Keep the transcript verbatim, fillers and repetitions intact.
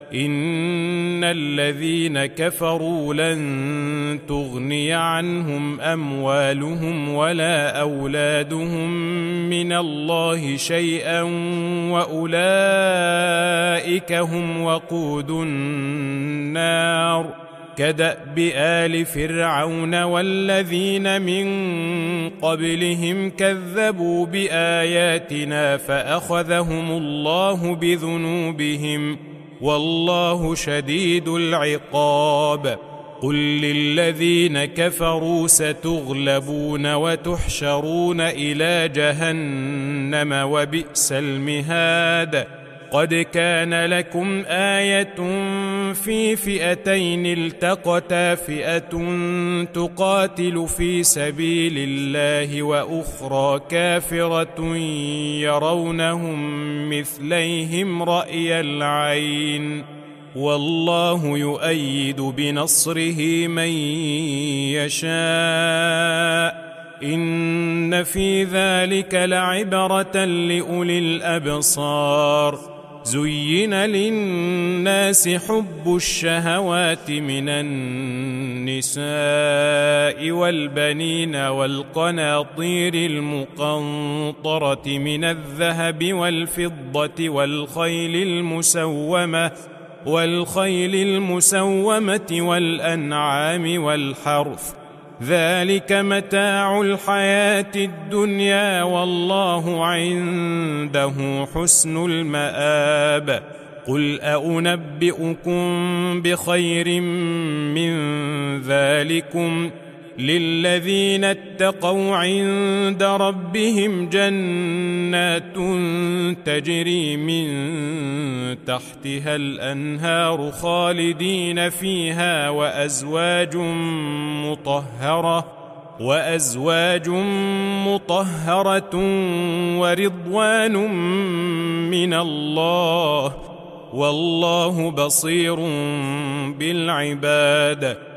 إن الذين كفروا لن تغني عنهم أموالهم ولا أولادهم من الله شيئا وأولئك هم وقود النار كدأب آل فرعون والذين من قبلهم كذبوا بآياتنا فأخذهم الله بذنوبهم والله شديد العقاب. قل للذين كفروا ستغلبون وتحشرون إلى جهنم وبئس المهاد. قد كان لكم آية في فئتين التقتا فئة تقاتل في سبيل الله وأخرى كافرة يرونهم مثليهم رأي العين والله يؤيد بنصره من يشاء إن في ذلك لعبرة لأولي الأبصار. زين للناس حب الشهوات من النساء والبنين والقناطير المقنطرة من الذهب والفضة والخيل المسومة والخيل المسومة والأنعام والحرث ذلك متاع الحياة الدنيا والله عنده حسن المآب. قل أنبئكم بخير من ذلكم للذين اتقوا عند ربهم جنات تجري من تحتها الأنهار خالدين فيها وأزواج مطهرة وأزواج مطهرة ورضوان من الله والله بصير بالعباد.